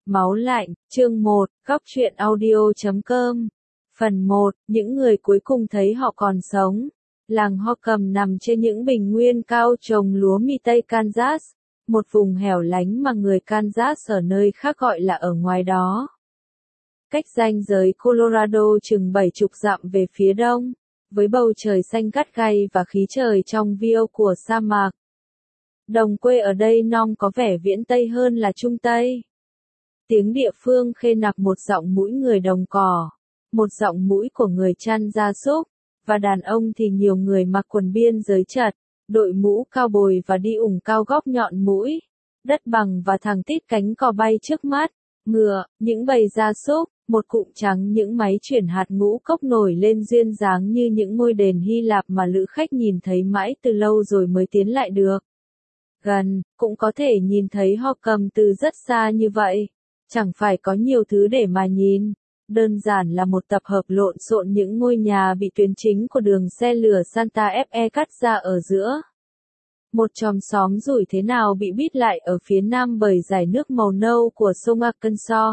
Máu lạnh, chương 1, góc truyện audio.com. Phần 1, những người cuối cùng thấy họ còn sống. Làng Holcomb nằm trên những bình nguyên cao trồng lúa mì Tây Kansas, một vùng hẻo lánh mà người Kansas ở nơi khác gọi là ở ngoài đó. Cách ranh giới Colorado chừng 70 dặm về phía đông, với bầu trời xanh gắt gay và khí trời trong veo của sa mạc. Đồng quê ở đây non có vẻ viễn Tây hơn là Trung Tây. Tiếng địa phương khê nặc một giọng mũi người đồng cỏ, một giọng mũi của người chăn gia súc, và đàn ông thì nhiều người mặc quần biên giới chật, đội mũ cao bồi và đi ủng cao góc nhọn mũi, đất bằng và thẳng tít cánh cò bay trước mắt, ngựa, những bầy gia súc, một cụm trắng những máy chuyển hạt ngũ cốc nổi lên duyên dáng như những ngôi đền Hy Lạp mà lữ khách nhìn thấy mãi từ lâu rồi mới tiến lại được. Gần, cũng có thể nhìn thấy Holcomb từ rất xa như vậy. Chẳng phải có nhiều thứ để mà nhìn, đơn giản là một tập hợp lộn xộn những ngôi nhà bị tuyến chính của đường xe lửa Santa Fe cắt ra ở giữa. Một chòm xóm rủi thế nào bị bít lại ở phía nam bởi dải nước màu nâu của sông Arkansas.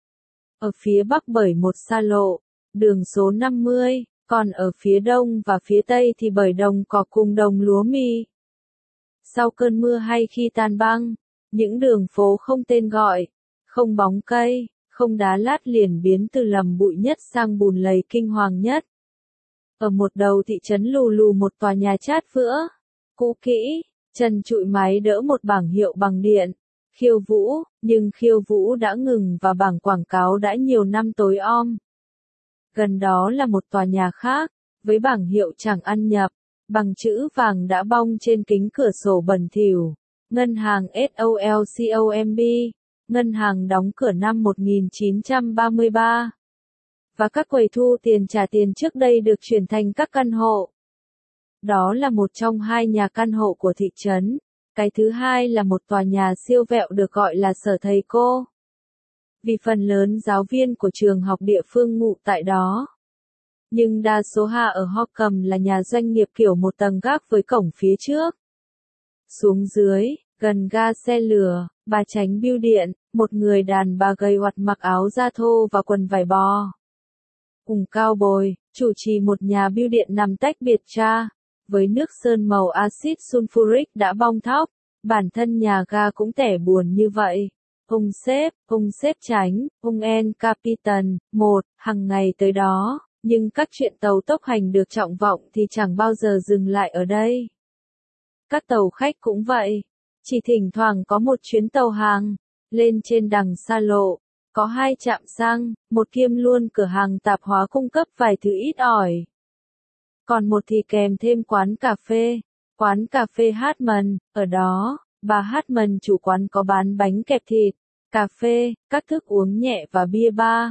Ở phía bắc bởi một xa lộ, đường số 50, còn ở phía đông và phía tây thì bởi đồng cỏ cùng đồng lúa mì. Sau cơn mưa hay khi tan băng, những đường phố không tên gọi, không bóng cây, không đá lát liền biến từ lầm bụi nhất sang bùn lầy kinh hoàng nhất. Ở một đầu thị trấn lù lù một tòa nhà chát vữa, cũ kỹ, trần trụi mái đỡ một bảng hiệu bằng điện, khiêu vũ, nhưng khiêu vũ đã ngừng và bảng quảng cáo đã nhiều năm tối om. Gần đó là một tòa nhà khác, với bảng hiệu chẳng ăn nhập, bằng chữ vàng đã bong trên kính cửa sổ bẩn thỉu, ngân hàng SOLCOMB. Ngân hàng đóng cửa năm 1933. Và các quầy thu tiền trả tiền trước đây được chuyển thành các căn hộ. Đó là một trong hai nhà căn hộ của thị trấn. Cái thứ hai là một tòa nhà siêu vẹo được gọi là sở thầy cô. Vì phần lớn giáo viên của trường học địa phương ngụ tại đó. Nhưng đa số ở Holcomb là nhà doanh nghiệp kiểu một tầng gác với cổng phía trước. Xuống dưới, gần ga xe lửa, bà tránh bưu điện, một người đàn bà gầy oặt mặc áo da thô và quần vải bò. Cùng cao bồi, chủ trì một nhà bưu điện nằm tách biệt ra, với nước sơn màu axit sulfuric đã bong thóc, bản thân nhà ga cũng tẻ buồn như vậy. Ông sếp tránh, ông En Capitan, hàng ngày tới đó, nhưng các chuyện tàu tốc hành được trọng vọng thì chẳng bao giờ dừng lại ở đây. Các tàu khách cũng vậy. Chỉ thỉnh thoảng có một chuyến tàu hàng, lên trên đằng xa lộ, có 2 trạm xăng, một kiêm luôn cửa hàng tạp hóa cung cấp vài thứ ít ỏi. Còn một thì kèm thêm quán cà phê Hartman, ở đó, bà Hartman chủ quán có bán bánh kẹp thịt, cà phê, các thức uống nhẹ và bia bar.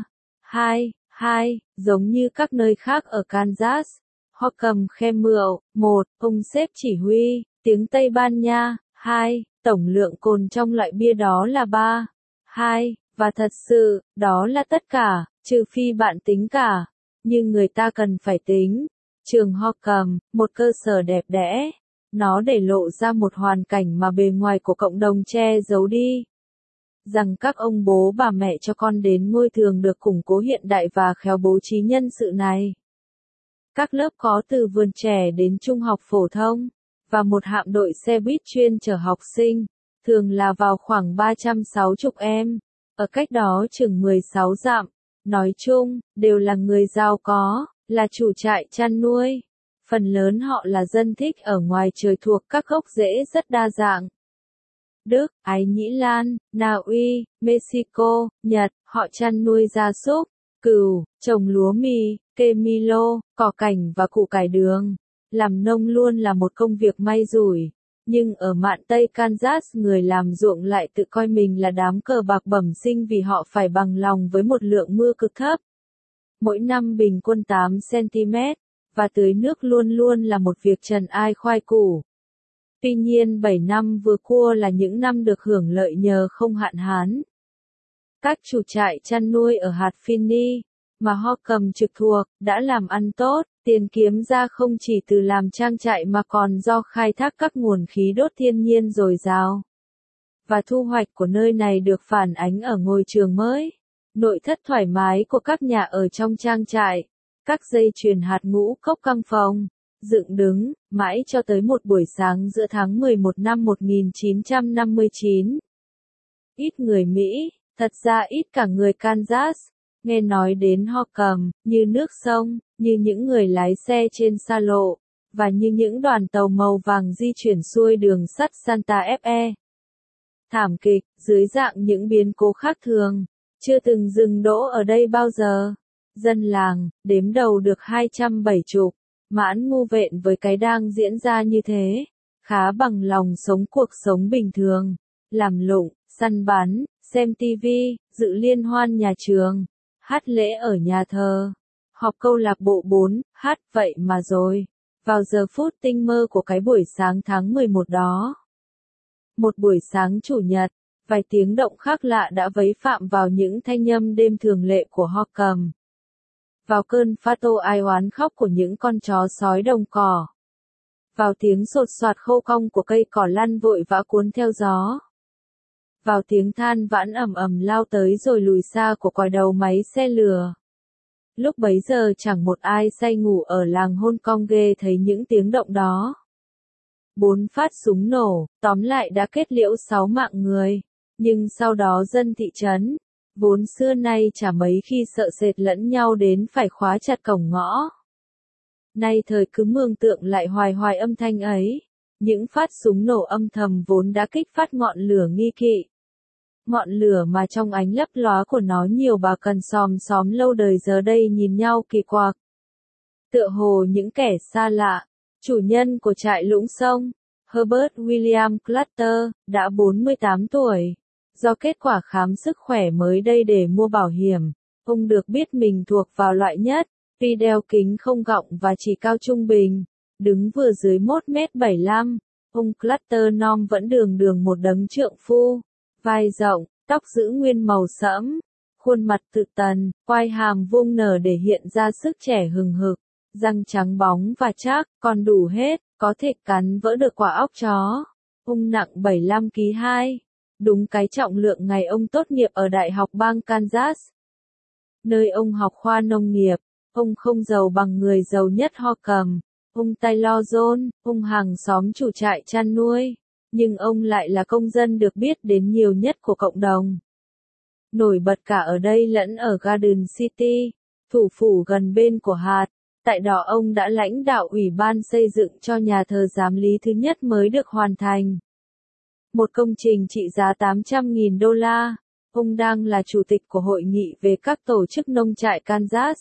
Giống như các nơi khác ở Kansas, Holcomb khe mượu, ông sếp chỉ huy, tiếng Tây Ban Nha. 2. Tổng lượng cồn trong loại bia đó là 3. Và thật sự, đó là tất cả, trừ phi bạn tính cả. Nhưng người ta cần phải tính. Trường Holcomb, một cơ sở đẹp đẽ. Nó để lộ ra một hoàn cảnh mà bề ngoài của cộng đồng che giấu đi. Rằng các ông bố bà mẹ cho con đến ngôi thường được củng cố hiện đại và khéo bố trí nhân sự này. Các lớp có từ vườn trẻ đến trung học phổ thông. Và một hạm đội xe buýt chuyên chở học sinh, thường là vào khoảng 360 em, ở cách đó chừng 16 dặm, nói chung, đều là người giàu có, là chủ trại chăn nuôi. Phần lớn họ là dân thích ở ngoài trời thuộc các gốc rễ rất đa dạng. Đức, Ái Nhĩ Lan, Na Uy, Mexico, Nhật, họ chăn nuôi gia súc, cừu, trồng lúa mì, cây milo, cỏ cảnh và củ cải đường. Làm nông luôn là một công việc may rủi, nhưng ở mạn Tây Kansas người làm ruộng lại tự coi mình là đám cờ bạc bẩm sinh vì họ phải bằng lòng với một lượng mưa cực thấp. Mỗi năm bình quân 8 cm, và tưới nước luôn luôn là một việc trần ai khoai củ. Tuy nhiên 7 năm vừa qua là những năm được hưởng lợi nhờ không hạn hán. Các chủ trại chăn nuôi ở hạt Finney, mà Holcomb trực thuộc, đã làm ăn tốt, tiền kiếm ra không chỉ từ làm trang trại mà còn do khai thác các nguồn khí đốt thiên nhiên dồi dào. và thu hoạch của nơi này được phản ánh ở ngôi trường mới. Nội thất thoải mái của các nhà ở trong trang trại, các dây chuyền hạt ngũ cốc căng phòng, dựng đứng, mãi cho tới một buổi sáng giữa tháng 11 năm 1959. Ít người Mỹ, thật ra ít cả người Kansas, nghe nói đến ho cầm, như nước sông, như những người lái xe trên xa lộ, và như những đoàn tàu màu vàng di chuyển xuôi đường sắt Santa Fe. Thảm kịch, dưới dạng những biến cố khác thường, chưa từng dừng đỗ ở đây bao giờ. Dân làng, đếm đầu được 270, mãn ngu vện với cái đang diễn ra như thế, khá bằng lòng sống cuộc sống bình thường, làm lụng, săn bắn, xem tivi, dự liên hoan nhà trường, hát lễ ở nhà thờ, họp câu lạc bộ 4, hát vậy mà rồi. Vào giờ phút tinh mơ của cái buổi sáng tháng 11 đó. Một buổi sáng chủ nhật, vài tiếng động khác lạ đã vấy phạm vào những thanh âm đêm thường lệ của ho cầm. Vào cơn pha tô ai oán khóc của những con chó sói đồng cỏ. Vào tiếng sột soạt khô cong của cây cỏ lăn vội vã cuốn theo gió. Vào tiếng than vãn ầm ầm lao tới rồi lùi xa của còi đầu máy xe lửa. Lúc bấy giờ chẳng một ai say ngủ ở làng Hong Kong ghê thấy những tiếng động đó. 4 phát súng nổ, tóm lại đã kết liễu 6 mạng người. Nhưng sau đó dân thị trấn, vốn xưa nay chả mấy khi sợ sệt lẫn nhau đến phải khóa chặt cổng ngõ. Nay thời cứ mường tượng lại hoài hoài âm thanh ấy. Những phát súng nổ âm thầm vốn đã kích phát ngọn lửa nghi kỵ. Ngọn lửa mà trong ánh lấp lóa của nó nhiều bà cần xòm xóm lâu đời giờ đây nhìn nhau kỳ quặc. Tựa hồ những kẻ xa lạ, chủ nhân của trại Lũng Sông, Herbert William Clutter, đã 48 tuổi. Do kết quả khám sức khỏe mới đây để mua bảo hiểm, ông được biết mình thuộc vào loại nhất, vì đeo kính không gọng và chỉ cao trung bình, đứng vừa dưới 1m75. Ông Clutter non vẫn đường đường một đấng trượng phu, vai rộng, tóc giữ nguyên màu sẫm, khuôn mặt tự tần, quai hàm vuông nở để hiện ra sức trẻ hừng hực, răng trắng bóng và chắc, còn đủ hết, có thể cắn vỡ được quả óc chó. Ông nặng 75 kg 2, đúng cái trọng lượng ngày ông tốt nghiệp ở Đại học bang Kansas, nơi ông học khoa nông nghiệp. Ông không giàu bằng người giàu nhất ho cầm, ông Taylor John, ông hàng xóm chủ trại chăn nuôi, nhưng ông lại là công dân được biết đến nhiều nhất của cộng đồng. Nổi bật cả ở đây lẫn ở Garden City, thủ phủ gần bên của hạt. Tại đó ông đã lãnh đạo ủy ban xây dựng cho nhà thờ giám lý thứ nhất mới được hoàn thành. Một công trình trị giá 800.000 đô la. Ông đang là chủ tịch của hội nghị về các tổ chức nông trại Kansas.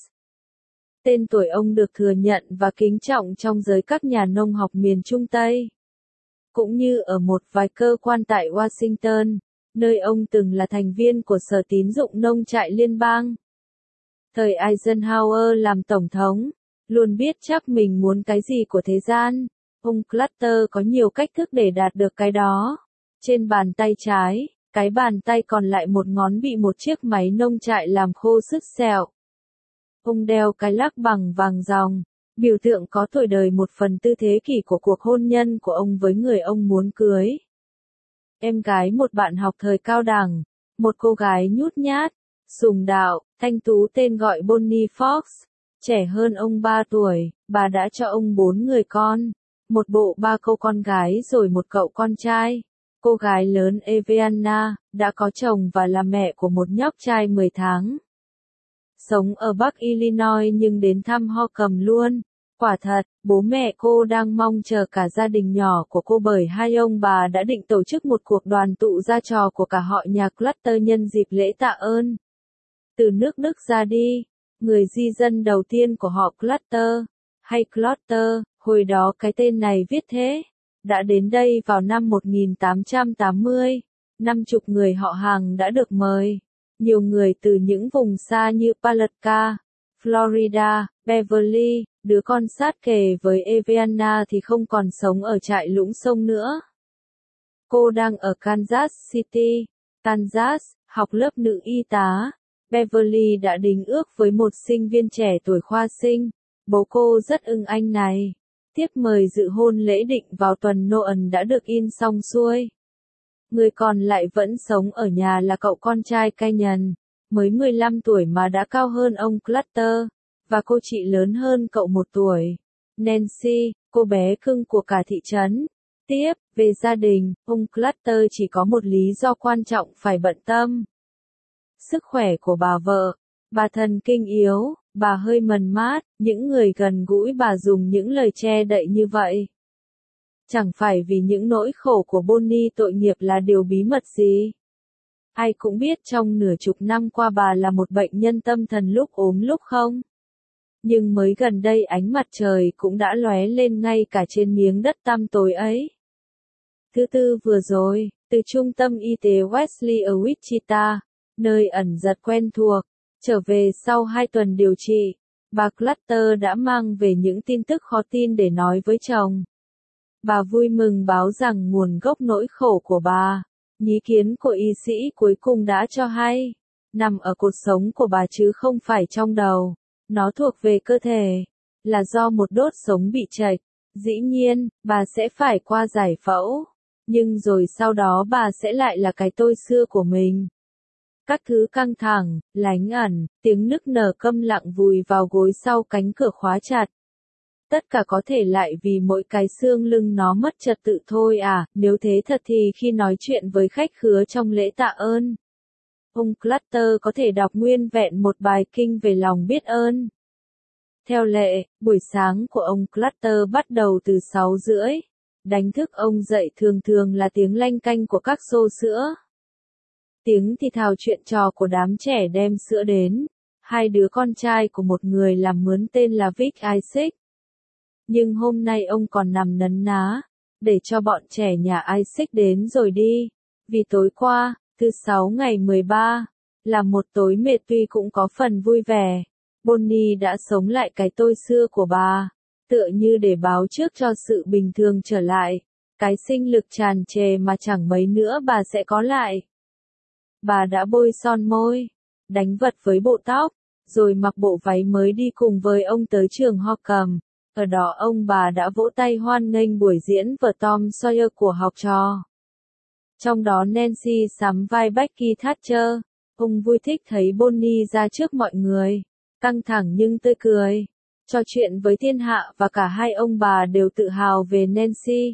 Tên tuổi ông được thừa nhận và kính trọng trong giới các nhà nông học miền Trung Tây. Cũng như ở một vài cơ quan tại Washington, nơi ông từng là thành viên của Sở Tín dụng Nông trại Liên bang. Thời Eisenhower làm tổng thống, luôn biết chắc mình muốn cái gì của thế gian. Ông Clutter có nhiều cách thức để đạt được cái đó. Trên bàn tay trái, cái bàn tay còn lại một ngón bị một chiếc máy nông trại làm khô sứt sẹo. Ông đeo cái lắc bằng vàng ròng, biểu tượng có tuổi đời 1/4 thế kỷ của cuộc hôn nhân của ông với người ông muốn cưới. Em gái một bạn học thời cao đẳng, một cô gái nhút nhát, sùng đạo, thanh tú tên gọi Bonnie Fox, trẻ hơn ông 3 tuổi, bà đã cho ông 4 người con, một bộ 3 cô con gái rồi một cậu con trai. Cô gái lớn Evianna, đã có chồng và là mẹ của một nhóc trai 10 tháng. Sống ở Bắc Illinois nhưng đến thăm ho cầm luôn. Quả thật, bố mẹ cô đang mong chờ cả gia đình nhỏ của cô bởi hai ông bà đã định tổ chức một cuộc đoàn tụ gia trò của cả họ nhà Clutter nhân dịp lễ tạ ơn. Từ nước Đức ra đi, người di dân đầu tiên của họ Clutter, hay Clutter, hồi đó cái tên này viết thế, đã đến đây vào năm 1880. 50 người họ hàng đã được mời. Nhiều người từ những vùng xa như Palatka, Florida, Beverly, đứa con sát kề với Evianna thì không còn sống ở trại Lũng Sông nữa. Cô đang ở Kansas City, Kansas, học lớp nữ y tá. Beverly đã đính ước với một sinh viên trẻ tuổi khoa sinh. Bố cô rất ưng anh này. Tiếp mời dự hôn lễ định vào tuần Noel đã được in xong xuôi. Người còn lại vẫn sống ở nhà là cậu con trai Canyon, mới 15 tuổi mà đã cao hơn ông Clutter, và cô chị lớn hơn cậu 1 tuổi. Nancy, cô bé cưng của cả thị trấn. Tiếp, về gia đình, ông Clutter chỉ có một lý do quan trọng phải bận tâm. Sức khỏe của bà vợ. Bà thần kinh yếu, bà hơi mần mát, những người gần gũi bà dùng những lời che đậy như vậy. Chẳng phải vì những nỗi khổ của Bonnie tội nghiệp là điều bí mật gì. Ai cũng biết trong nửa chục năm qua bà là một bệnh nhân tâm thần lúc ốm lúc không. Nhưng mới gần đây ánh mặt trời cũng đã lóe lên ngay cả trên miếng đất tăm tối ấy. Thứ Tư vừa rồi, từ trung tâm y tế Wesley ở Wichita, nơi ẩn giật quen thuộc, trở về sau 2 tuần điều trị, bà Clutter đã mang về những tin tức khó tin để nói với chồng. Bà vui mừng báo rằng nguồn gốc nỗi khổ của bà, nhí kiến của y sĩ cuối cùng đã cho hay, nằm ở cột sống của bà chứ không phải trong đầu. Nó thuộc về cơ thể, là do một đốt sống bị chệch. Dĩ nhiên, bà sẽ phải qua giải phẫu, nhưng rồi sau đó bà sẽ lại là cái tôi xưa của mình. Các thứ căng thẳng, lánh ẩn, tiếng nức nở câm lặng vùi vào gối sau cánh cửa khóa chặt. Tất cả có thể lại vì mỗi cái xương lưng nó mất trật tự thôi à, nếu thế thật thì khi nói chuyện với khách khứa trong lễ tạ ơn, ông Clutter có thể đọc nguyên vẹn một bài kinh về lòng biết ơn. Theo lệ, buổi sáng của ông Clutter bắt đầu từ 6:30. Đánh thức ông dậy thường thường là tiếng lanh canh của các xô sữa. Tiếng thì thào chuyện trò của đám trẻ đem sữa đến. 2 đứa con trai của một người làm mướn tên là Vic Isaac. Nhưng hôm nay ông còn nằm nấn ná, để cho bọn trẻ nhà Isaac đến rồi đi. Vì tối qua, thứ 6 ngày 13, là một tối mệt tuy cũng có phần vui vẻ. Bonnie đã sống lại cái tôi xưa của bà, tựa như để báo trước cho sự bình thường trở lại, cái sinh lực tràn trề mà chẳng mấy nữa bà sẽ có lại. Bà đã bôi son môi, đánh vật với bộ tóc, rồi mặc bộ váy mới đi cùng với ông tới trường ho cầm. Ở đó ông bà đã vỗ tay hoan nghênh buổi diễn vở Tom Sawyer của học trò. Trong đó Nancy sắm vai Becky Thatcher. Ông vui thích thấy Bonnie ra trước mọi người, căng thẳng nhưng tươi cười, trò chuyện với thiên hạ và cả hai ông bà đều tự hào về Nancy.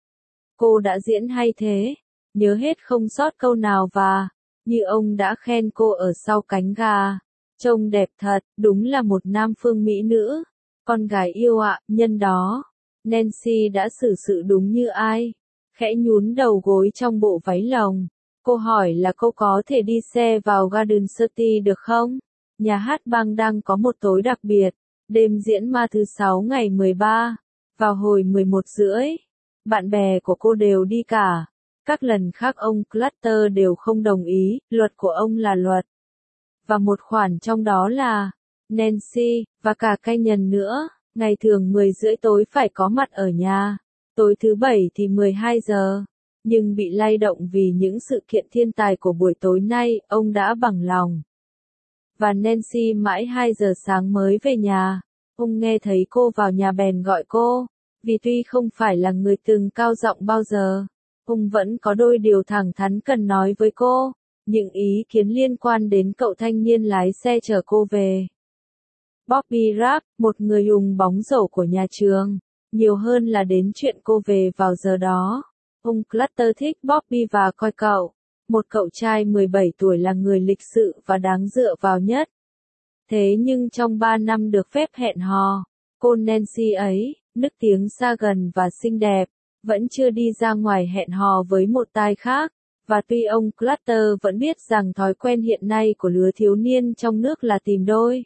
Cô đã diễn hay thế, nhớ hết không sót câu nào và, như ông đã khen cô ở sau cánh gà, trông đẹp thật, đúng là một nam phương mỹ nữ. Con gái yêu ạ, nhân đó. Nancy đã xử sự đúng như ai. Khẽ nhún đầu gối trong bộ váy lồng. Cô hỏi là cô có thể đi xe vào Garden City được không? Nhà hát bang đang có một tối đặc biệt. Đêm diễn ma thứ 6 ngày 13. Vào hồi 11:30. Bạn bè của cô đều đi cả. Các lần khác ông Clutter đều không đồng ý. Luật của ông là luật. Và một khoản trong đó là Nancy, và cả Canyon nữa, ngày thường 10:30 tối phải có mặt ở nhà, tối thứ Bảy thì 12 giờ. Nhưng bị lay động vì những sự kiện thiên tài của buổi tối nay, ông đã bằng lòng. Và Nancy mãi 2 giờ sáng mới về nhà. Ông nghe thấy cô vào nhà bèn gọi cô, vì tuy không phải là người từng cao giọng bao giờ, ông vẫn có đôi điều thẳng thắn cần nói với cô, những ý kiến liên quan đến cậu thanh niên lái xe chở cô về. Bobby Rapp, một người hùng bóng rổ của nhà trường, nhiều hơn là đến chuyện cô về vào giờ đó. Ông Clutter thích Bobby và coi cậu, một cậu trai 17 tuổi là người lịch sự và đáng dựa vào nhất. Thế nhưng trong 3 năm được phép hẹn hò, cô Nancy ấy, nức tiếng xa gần và xinh đẹp, vẫn chưa đi ra ngoài hẹn hò với một tai khác. Và tuy ông Clutter vẫn biết rằng thói quen hiện nay của lứa thiếu niên trong nước là tìm đôi,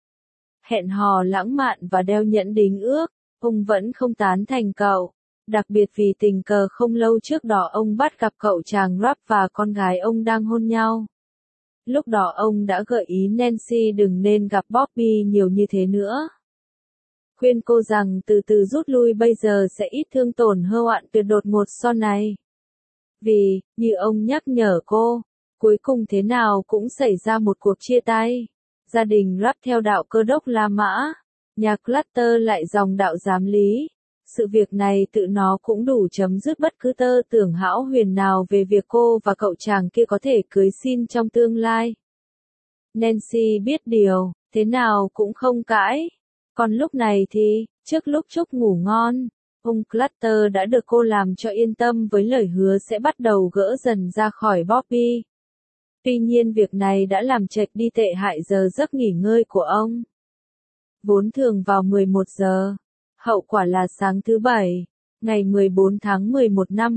hẹn hò lãng mạn và đeo nhẫn đính ước, ông vẫn không tán thành cậu. Đặc biệt vì tình cờ không lâu trước đó ông bắt gặp cậu chàng Rapp và con gái ông đang hôn nhau. Lúc đó ông đã gợi ý Nancy đừng nên gặp Bobby nhiều như thế nữa. Khuyên cô rằng từ từ rút lui bây giờ sẽ ít thương tổn hơ hoạn tuyệt đột ngột sau này. Vì, như ông nhắc nhở cô, cuối cùng thế nào cũng xảy ra một cuộc chia tay. Gia đình Rapp theo đạo Cơ đốc La Mã, nhà Clutter lại dòng đạo giám lý. Sự việc này tự nó cũng đủ chấm dứt bất cứ tơ tưởng hão huyền nào về việc cô và cậu chàng kia có thể cưới xin trong tương lai. Nancy biết điều, thế nào cũng không cãi. Còn lúc này thì, trước lúc Trúc ngủ ngon, ông Clutter đã được cô làm cho yên tâm với lời hứa sẽ bắt đầu gỡ dần ra khỏi Bobby. Tuy nhiên việc này đã làm chệch đi tệ hại giờ giấc nghỉ ngơi của ông. Vốn thường vào 11 giờ. Hậu quả là sáng thứ Bảy, ngày 14 tháng 11 năm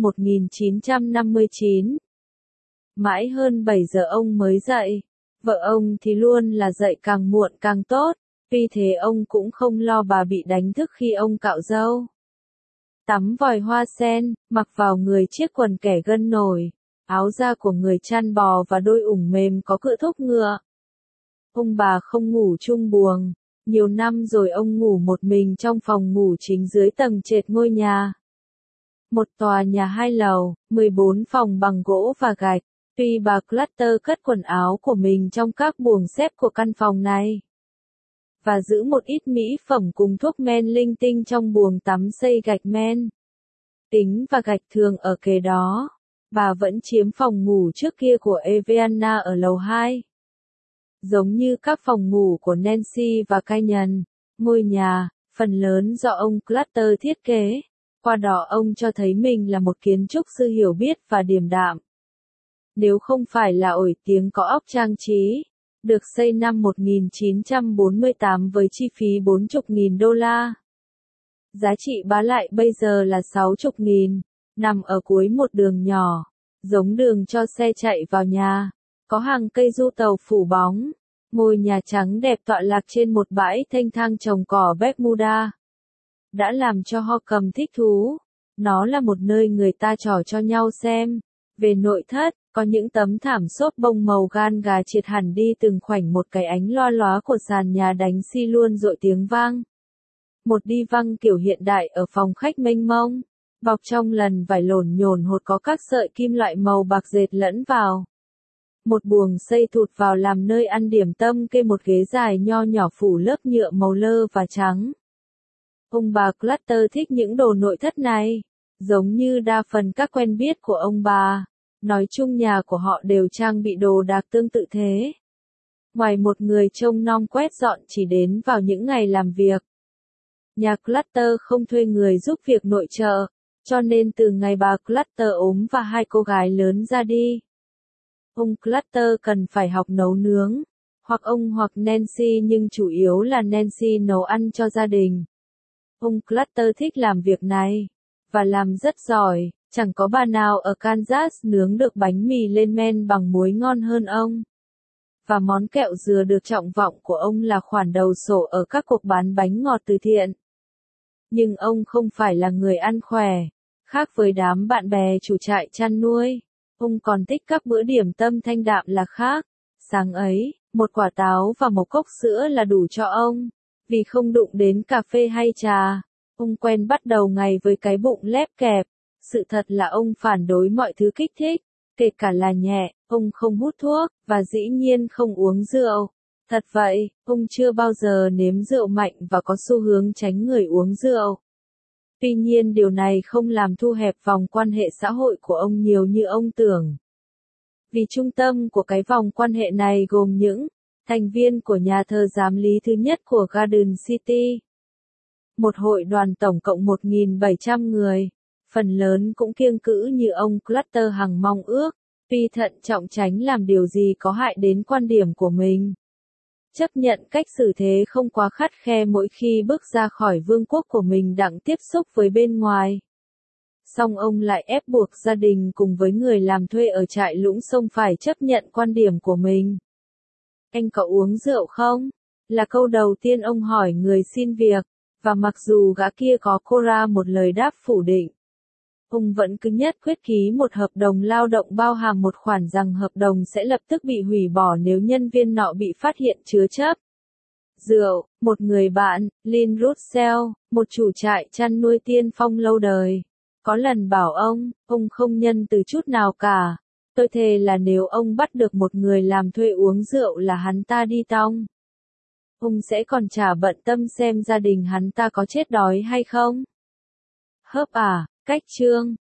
1959. Mãi hơn 7 giờ ông mới dậy. Vợ ông thì luôn là dậy càng muộn càng tốt, vì thế ông cũng không lo bà bị đánh thức khi ông cạo râu. Tắm vòi hoa sen, mặc vào người chiếc quần kẻ gân nổi, áo da của người chăn bò và đôi ủng mềm có cựa thúc ngựa. Ông bà không ngủ chung buồng. Nhiều năm rồi ông ngủ một mình trong phòng ngủ chính dưới tầng trệt ngôi nhà. Một tòa nhà 2 lầu, 14 phòng bằng gỗ và gạch. Tuy bà Clutter cất quần áo của mình trong các buồng xếp của căn phòng này, và giữ một ít mỹ phẩm cùng thuốc men linh tinh trong buồng tắm xây gạch men. Tính và gạch thường ở kế đó. Bà vẫn chiếm phòng ngủ trước kia của Eviana ở lầu 2. Giống như các phòng ngủ của Nancy và Canyon, ngôi nhà, phần lớn do ông Clutter thiết kế. Qua đó ông cho thấy mình là một kiến trúc sư hiểu biết và điềm đạm. Nếu không phải là ổi tiếng có óc trang trí, được xây năm 1948 với chi phí $40.000. Giá trị bán lại bây giờ là $60.000, nằm ở cuối một đường nhỏ, giống đường cho xe chạy vào nhà. Có hàng cây du tàu phủ bóng. Ngôi nhà trắng đẹp tọa lạc trên một bãi thanh thang trồng cỏ Bermuda. Đã làm cho Holcomb thích thú. Nó là một nơi người ta trò cho nhau xem. Về nội thất, có những tấm thảm xốp bông màu gan gà triệt hẳn đi từng khoảnh, một cái ánh loa lóa của sàn nhà đánh xi luôn dội tiếng vang. Một đi văng kiểu hiện đại ở phòng khách mênh mông. Bọc trong lần vải lổn nhổn hột có các sợi kim loại màu bạc dệt lẫn vào. Một buồng xây thụt vào làm nơi ăn điểm tâm, kê một ghế dài nho nhỏ phủ lớp nhựa màu lơ và trắng. Ông bà Clutter thích những đồ nội thất này, giống như đa phần các quen biết của ông bà. Nói chung nhà của họ đều trang bị đồ đạc tương tự thế. Ngoài một người trông nom quét dọn chỉ đến vào những ngày làm việc. Nhà Clutter không thuê người giúp việc nội trợ, cho nên từ ngày bà Clutter ốm và hai cô gái lớn ra đi, ông Clutter cần phải học nấu nướng, hoặc ông hoặc Nancy, nhưng chủ yếu là Nancy nấu ăn cho gia đình. Ông Clutter thích làm việc này, và làm rất giỏi, chẳng có bà nào ở Kansas nướng được bánh mì lên men bằng muối ngon hơn ông. Và món kẹo dừa được trọng vọng của ông là khoản đầu sổ ở các cuộc bán bánh ngọt từ thiện. Nhưng ông không phải là người ăn khỏe, khác với đám bạn bè chủ trại chăn nuôi. Ông còn thích các bữa điểm tâm thanh đạm là khác. Sáng ấy, một quả táo và một cốc sữa là đủ cho ông. Vì không đụng đến cà phê hay trà, ông quen bắt đầu ngày với cái bụng lép kẹp. Sự thật là ông phản đối mọi thứ kích thích, kể cả là nhẹ. Ông không hút thuốc, và dĩ nhiên không uống rượu. Thật vậy, ông chưa bao giờ nếm rượu mạnh và có xu hướng tránh người uống rượu. Tuy nhiên điều này không làm thu hẹp vòng quan hệ xã hội của ông nhiều như ông tưởng. Vì trung tâm của cái vòng quan hệ này gồm những thành viên của nhà thờ giám lý thứ nhất của Garden City. Một hội đoàn tổng cộng 1.700 người, phần lớn cũng kiêng cữ như ông Clutter hằng mong ước, tuy thận trọng tránh làm điều gì có hại đến quan điểm của mình. Chấp nhận cách xử thế không quá khắt khe mỗi khi bước ra khỏi vương quốc của mình đặng tiếp xúc với bên ngoài. Song ông lại ép buộc gia đình cùng với người làm thuê ở trại Lũng Sông phải chấp nhận quan điểm của mình. Anh có uống rượu không? Là câu đầu tiên ông hỏi người xin việc, và mặc dù gã kia có cô ra một lời đáp phủ định, ông vẫn cứ nhất quyết ký một hợp đồng lao động bao hàm một khoản rằng hợp đồng sẽ lập tức bị hủy bỏ nếu nhân viên nọ bị phát hiện chứa chấp rượu. Một người bạn, Lynn Russell, một chủ trại chăn nuôi tiên phong lâu đời, có lần bảo ông không nhân từ chút nào cả. Tôi thề là nếu ông bắt được một người làm thuê uống rượu là hắn ta đi tong. Ông sẽ còn chả bận tâm xem gia đình hắn ta có chết đói hay không. Hớp à, cách chương.